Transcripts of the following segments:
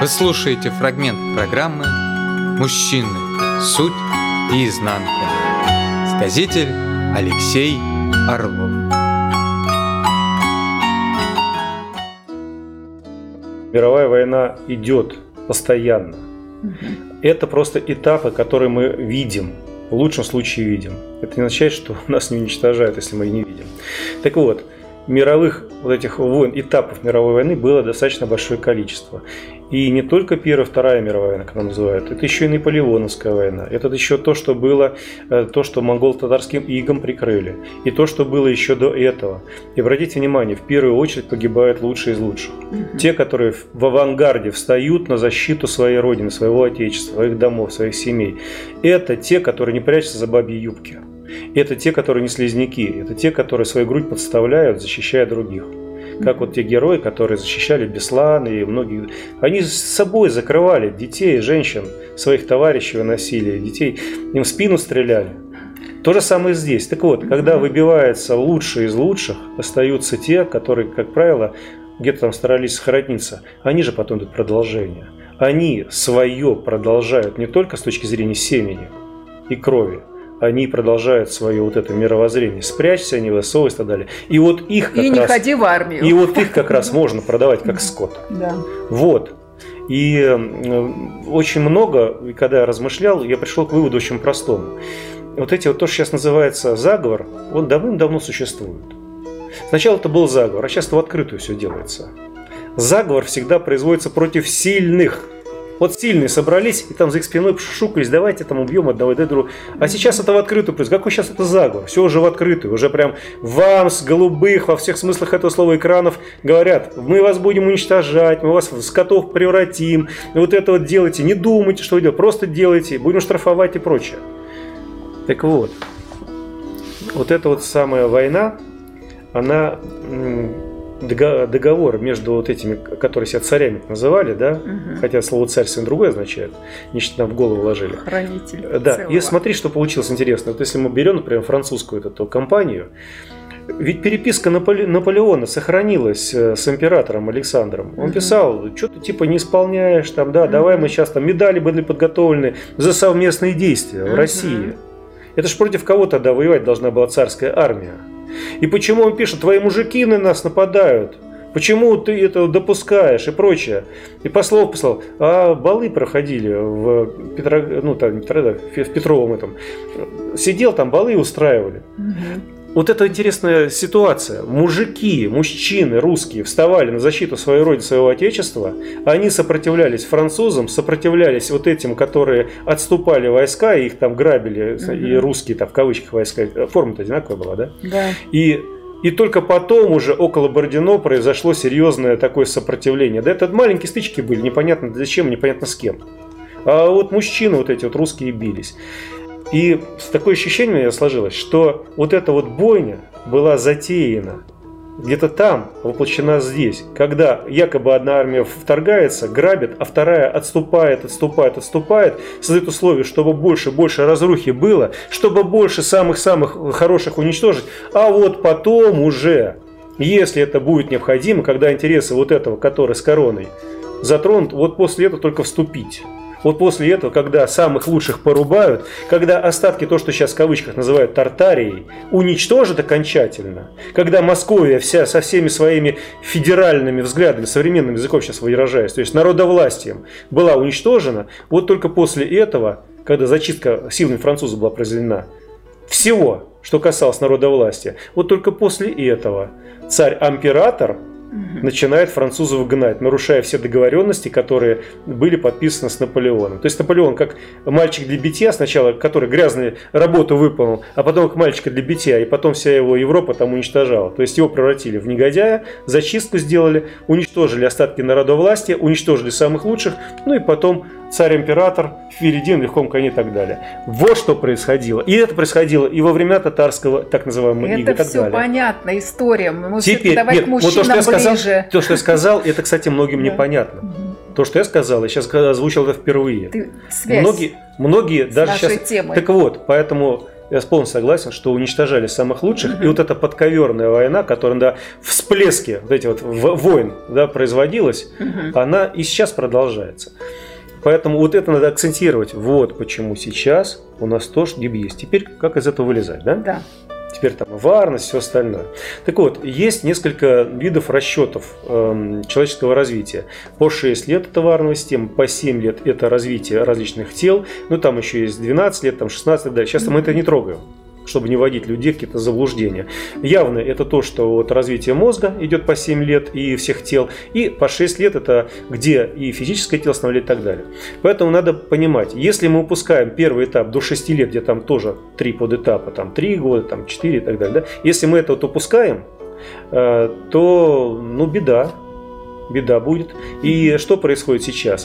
Вы слушаете фрагмент программы «Мужчины. Суть и изнанка». Сказитель Алексей Орлов. Мировая война идет постоянно. Это просто этапы, которые мы видим, в лучшем случае видим. Это не означает, что нас не уничтожают, если мы их не видим. Так вот, мировых вот этих войн, этапов мировой войны было достаточно большое количество. И не только Первая, Вторая мировая война, как она называют, это еще и Наполеоновская война. Это еще то, что было, то, что монголо-татарским игом прикрыли. И то, что было еще до этого. И обратите внимание, в первую очередь погибают лучшие из лучших. Те, которые в авангарде встают на защиту своей родины, своего отечества, своих домов, своих семей. Это те, которые не прячутся за бабьи юбки. Это те, которые не слизняки. Это те, которые свою грудь подставляют, защищая других. Как вот те герои, которые защищали Беслан и многие. Они с собой закрывали детей, женщин, своих товарищей выносили, детей, им в спину стреляли. То же самое здесь. Так вот, когда выбивается лучшие из лучших, остаются те, которые, как правило, где-то там старались сохраниться. Они же потом идут продолжение. Они свое продолжают не только с точки зрения семени и крови, они продолжают свое вот это мировоззрение. Спрячься, не высовывайся и так далее. И вот их как и раз, не ходи в армию. И вот их как раз можно продавать как скот. Да. Вот. И очень много, когда я размышлял, я пришел к выводу очень простому. Вот эти вот то, что сейчас называется заговор, он давным-давно существует. Сначала это был заговор, а сейчас в открытую все делается. Заговор всегда производится против сильных. Вот сильные собрались, и там за их спиной шушукались, давайте там убьем одного и другого. А сейчас это в открытую происходит. Какой сейчас это заговор? Все уже в открытую. Уже прям вам с голубых, во всех смыслах этого слова, экранов говорят, мы вас будем уничтожать, мы вас в скотов превратим. Вот это вот делайте, не думайте, что вы делаете, просто делайте, будем штрафовать и прочее. Так вот, вот эта вот самая война, она... договор между вот этими, которые себя царями называли, да, хотя слово царь совсем другое означает, нечто нам в голову вложили. Хранитель. Да, целого. и смотри, что получилось интересно. Вот если мы берем, например, французскую эту компанию, ведь переписка Наполеона сохранилась с императором Александром. Он писал, что ты типа не исполняешь, там, да, давай мы сейчас там медали были подготовлены за совместные действия в России. Это ж против кого тогда воевать должна была царская армия? И почему он пишет, твои мужики на нас нападают, почему ты это допускаешь и прочее. И послов послал, а балы проходили в Петровом этом. Сидел там, балы устраивали. Вот это интересная ситуация. Мужчины русские вставали на защиту своей родины, своего отечества. Они сопротивлялись французам, сопротивлялись вот этим, которые отступали войска, и их там грабили, и русские там в кавычках войска. Форма-то одинаковая была, да? Да. И только потом уже около Бородино произошло серьезное такое сопротивление. Да это маленькие стычки были, непонятно зачем, непонятно с кем. А вот мужчины вот эти вот русские бились. И такое ощущение у меня сложилось, что вот эта вот бойня была затеяна где-то там, воплощена здесь, когда якобы одна армия вторгается, грабит, а вторая отступает, создает условия, чтобы больше разрухи было, чтобы больше самых-самых хороших уничтожить, а вот потом уже, если это будет необходимо, когда интересы вот этого, который с короной, затронут, вот после этого только вступить. Вот после этого, когда самых лучших порубают, когда остатки, то, что сейчас в кавычках называют Тартарией, уничтожат окончательно, когда Московия вся со всеми своими федеральными взглядами, современным языком сейчас выражаясь, то есть народовластием, была уничтожена, вот только после этого, когда зачистка силами французов была произведена, всего, что касалось народовластия, вот только после этого царь-император начинает французов гнать, нарушая все договоренности, которые были подписаны с Наполеоном. То есть Наполеон как мальчик для битья сначала, который грязную работу выполнил, а потом как мальчика для битья, и потом вся его Европа там уничтожала. То есть его превратили в негодяя, зачистку сделали, уничтожили остатки народовластия, уничтожили самых лучших, ну и потом царь-император впереди на легком коне и так далее. Вот что происходило. И это происходило и во времена татарского, так называемого ига и так далее. Это все понятно, история. Мы теперь, давай к мужчинам ближе. То, что я сказал, это, кстати, многим непонятно. То, что я сказал, я сейчас озвучил это впервые. Связь многие даже сейчас. Темой. Так вот, поэтому Я полностью согласен, что уничтожали самых лучших. И вот эта подковерная война, которая на всплеске вот этих вот войн, да, производилась, она и сейчас продолжается. Поэтому вот это надо акцентировать. Вот почему сейчас у нас тоже есть. Теперь как из этого вылезать, да? Да. Теперь там варность, все остальное. Так вот, есть несколько видов расчетов человеческого развития. По 6 лет это варная система, по 7 лет это развитие различных тел. Ну, там еще есть 12 лет, там 16 лет. Сейчас мы это не трогаем, чтобы не вводить людей в какие-то заблуждения. Явно это то, что вот развитие мозга идет по 7 лет и всех тел, и по 6 лет это где и физическое тело становится и так далее. Поэтому надо понимать, если мы упускаем первый этап до 6 лет, где там тоже 3 подэтапа, там 3 года, там 4 и так далее, да? Если мы это вот упускаем, то беда будет. И что происходит сейчас?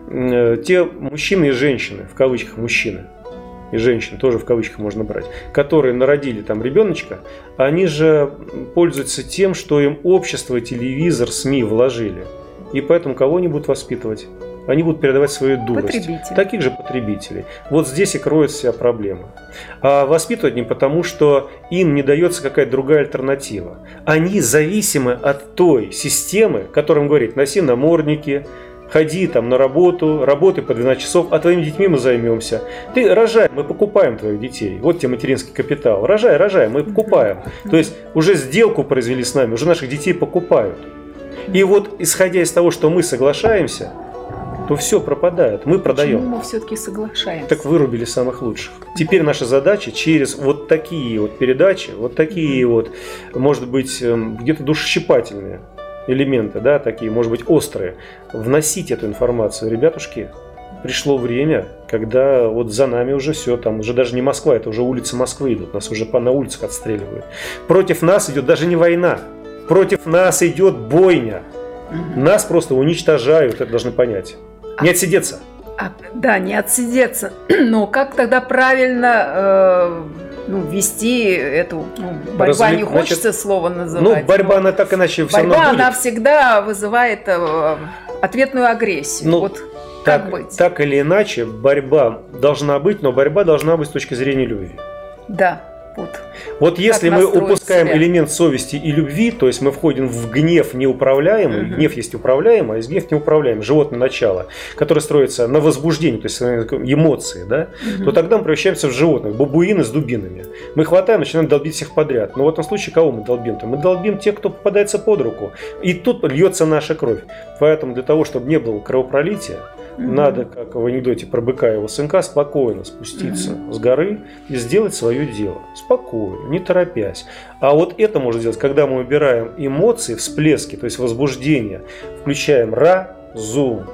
Те мужчины и женщины, в кавычках мужчины, и женщин, тоже в кавычках можно брать, которые народили там ребеночка, они же пользуются тем, что им общество, телевизор, СМИ вложили. И поэтому кого они будут воспитывать? Они будут передавать свою дурость. Таких же потребителей. Вот здесь и кроется вся проблема. А воспитывать не потому, что им не дается какая-то другая альтернатива. Они зависимы от той системы, которым говорит: носи намордники, ходи там на работу, работай по 12 часов, а твоими детьми мы займемся. Ты рожай, мы покупаем твоих детей. Вот тебе материнский капитал. Рожай, мы покупаем. То есть уже сделку произвели с нами, уже наших детей покупают. И вот исходя из того, что мы соглашаемся, то все пропадает. Мы продаем. Почему мы все-таки соглашаемся? Так вырубили самых лучших. Теперь наша задача через вот такие вот передачи, вот такие вот, может быть, где-то душещипательные элементы, да, такие, может быть, острые, вносить эту информацию. Ребятушки, пришло время, когда вот за нами уже все, там уже даже не Москва, это уже улицы Москвы идут, нас уже на улицах отстреливают. Против нас идет даже не война, против нас идет бойня. Нас просто уничтожают, это должны понять. Не отсидеться. Да, не отсидеться. Но как тогда правильно вести эту борьба? Не хочется слово называть. Борьба, она так иначе все равно будет. Борьба, она всегда вызывает ответную агрессию. Вот как быть? Так или иначе, борьба должна быть, но борьба должна быть с точки зрения любви. Да. Вот если мы упускаем элемент совести и любви, то есть мы входим в гнев неуправляемый, гнев есть управляемый, а есть гнев неуправляемый, животное начало, которое строится на возбуждении, то есть эмоции, да, то тогда мы превращаемся в животных, бабуины с дубинами. Мы хватаем, начинаем долбить всех подряд. Но в этом случае кого мы долбим-то? Мы долбим тех, кто попадается под руку. И тут льется наша кровь. Поэтому для того, чтобы не было кровопролития, надо, как в анекдоте про быка и его сынка, спокойно спуститься с горы и сделать свое дело. Спокойно, не торопясь. А вот это можно сделать, когда мы убираем эмоции, всплески, то есть возбуждение, включаем разум,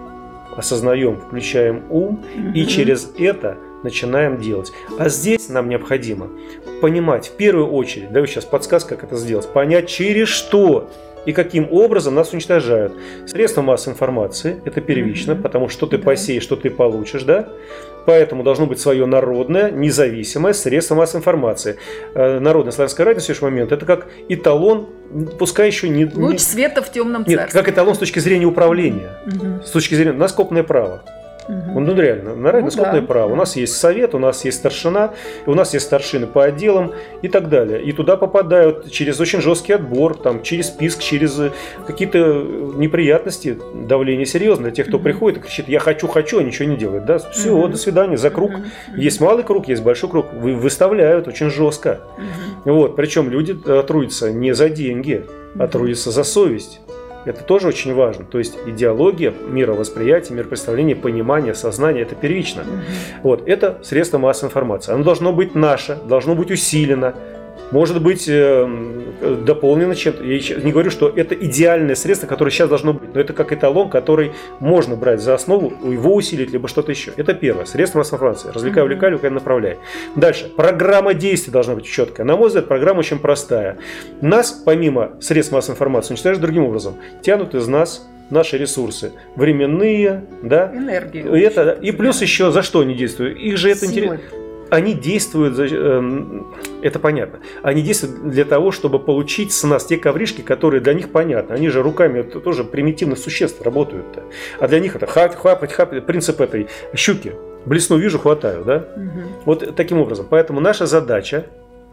осознаем, включаем ум и через это начинаем делать. А здесь нам необходимо понимать, в первую очередь, даю сейчас подсказку, как это сделать, понять, через что и каким образом нас уничтожают. Средства массовой информации – это первично, потому что ты посеешь, что ты получишь, да? Поэтому должно быть свое народное, независимое средство массовой информации. Народное славянское радио в следующий момент – это как эталон, пускай еще не… Луч света в темном царстве. Нет, как эталон с точки зрения управления, с точки зрения наскопное право. Ну реально, на наскопное право. У нас есть совет, у нас есть старшина, у нас есть старшины по отделам и так далее. И туда попадают через очень жесткий отбор, там, через писк, через какие-то неприятности, давление серьезное. Для тех, кто приходит и кричит: я хочу, а ничего не делает. Да? Все, до свидания, за круг. Есть малый круг, есть большой круг. Выставляют очень жестко. Вот. Причем люди трудятся не за деньги, а трудятся за совесть. Это тоже очень важно. То есть идеология, мировосприятие, миропредставление, понимание, сознание – это первично. Вот. Это средство массовой информации. Оно должно быть наше, должно быть усилено, может быть дополнено чем-то. Я не говорю, что это идеальное средство, которое сейчас должно быть, но это как эталон, который можно брать за основу, его усилить, либо что-то еще. Это первое. Средство массовой информации. Развлекай, увлекай, направляй. Дальше. Программа действий должна быть четкая. На мой взгляд, программа очень простая. Нас, помимо средств массовой информации, уничтожают другим образом. Тянут из нас наши ресурсы временные, да? Энергию. И плюс еще за что они действуют? Их же это интересно. Они действуют, это понятно, они действуют для того, чтобы получить с нас те ковришки, которые для них понятны. Они же руками тоже примитивных существ работают-то. А для них это хапать, принцип этой щуки. Блесну, вижу, хватаю, да? Вот таким образом. Поэтому наша задача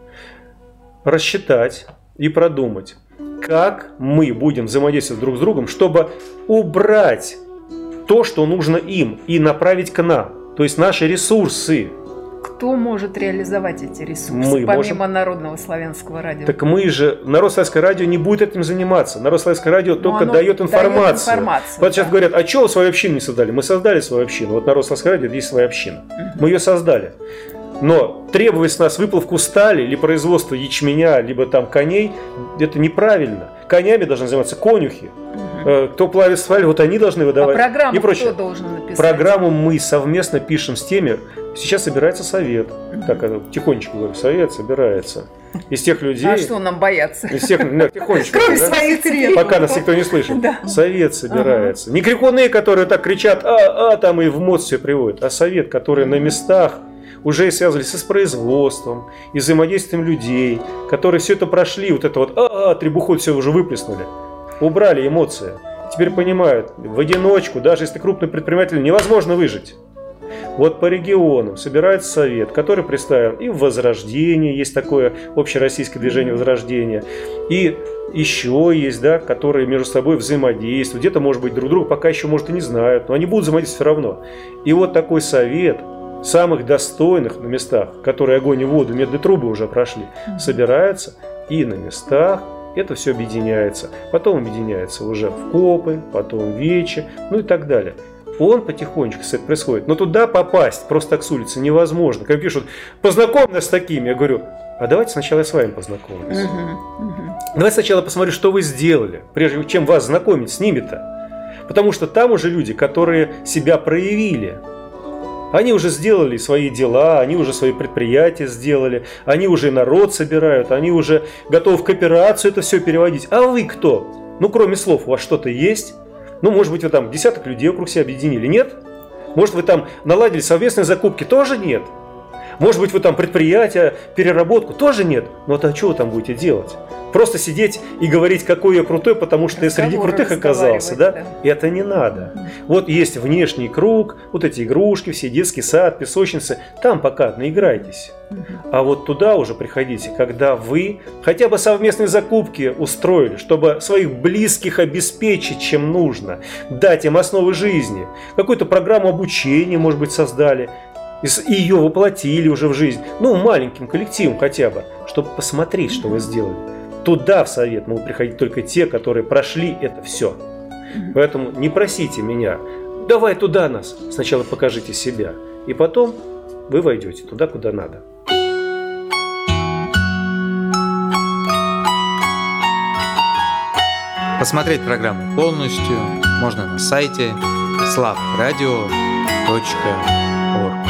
рассчитать и продумать, как мы будем взаимодействовать друг с другом, чтобы убрать то, что нужно им, и направить к нам. То есть наши ресурсы. Кто может реализовать эти ресурсы, помимо Народного славянского радио? Так мы же, Народно-славянское радио не будет этим заниматься. Народно-славянское радио только дает информацию. Вот сейчас говорят, а что вы свою общину не создали? Мы создали свою общину. Вот Народно-славянское радио – это есть своя община. Мы ее создали. Но требовать с нас выплавку стали или производство ячменя, либо там коней, это неправильно. Конями должны заниматься конюхи. Кто плавит сталь, вот они должны выдавать. А программу и прочее. Кто должен написать? Программу мы совместно пишем с теми. Сейчас собирается совет. Так, тихонечко говорю, совет собирается. Из тех людей... А что нам бояться? Из тех, тихонечко. Кроме своих средств. Пока нас никто не слышит. Да. Совет собирается. Не крикуны, которые так кричат, там и в мозг все приводят, а совет, который на местах уже связывались и с производством, и взаимодействием людей, которые все это прошли, вот это вот требуху все уже выплеснули, убрали эмоции. Теперь понимают, в одиночку, даже если крупный предприниматель, невозможно выжить. Вот по регионам собирается совет, который представлен и в Возрождении, есть такое общероссийское движение Возрождения, и еще есть, да, которые между собой взаимодействуют, где-то, может быть, друг друга пока еще, может, и не знают, но они будут взаимодействовать все равно. И вот такой совет самых достойных на местах, которые огонь и воду, медные трубы уже прошли, собирается, и на местах это все объединяется. Потом объединяется уже в КОПы, потом в ВЕЧи, ну и так далее. Он потихонечку это происходит. Но туда попасть просто так с улицы невозможно. Когда пишут, познакомь нас с такими, я говорю, а давайте сначала я с вами познакомлюсь. Давайте сначала посмотрю, что вы сделали, прежде чем вас знакомить с ними-то. Потому что там уже люди, которые себя проявили. Они уже сделали свои дела, они уже свои предприятия сделали, они уже народ собирают, они уже готовы в кооперацию это все переводить. А вы кто? Ну, кроме слов, у вас что-то есть? Ну, может быть, вы там десяток людей вокруг себя объединили? Нет? Может, вы там наладили совместные закупки? Тоже нет? Может быть, вы там предприятие, переработку? Тоже нет? Ну, а что вы там будете делать? Просто сидеть и говорить, какой я крутой, потому что я среди крутых оказался, да? Это не надо. Вот есть внешний круг, вот эти игрушки, все детский сад, песочницы, там пока наиграйтесь. А вот туда уже приходите, когда вы хотя бы совместные закупки устроили, чтобы своих близких обеспечить, чем нужно, дать им основы жизни, какую-то программу обучения, может быть, создали, и ее воплотили уже в жизнь, ну, маленьким коллективом хотя бы, чтобы посмотреть, что вы сделали. Туда в совет могут приходить только те, которые прошли это все. Поэтому не просите меня, давай туда нас, сначала покажите себя, и потом вы войдете туда, куда надо. Посмотреть программу полностью можно на сайте slavradio.org.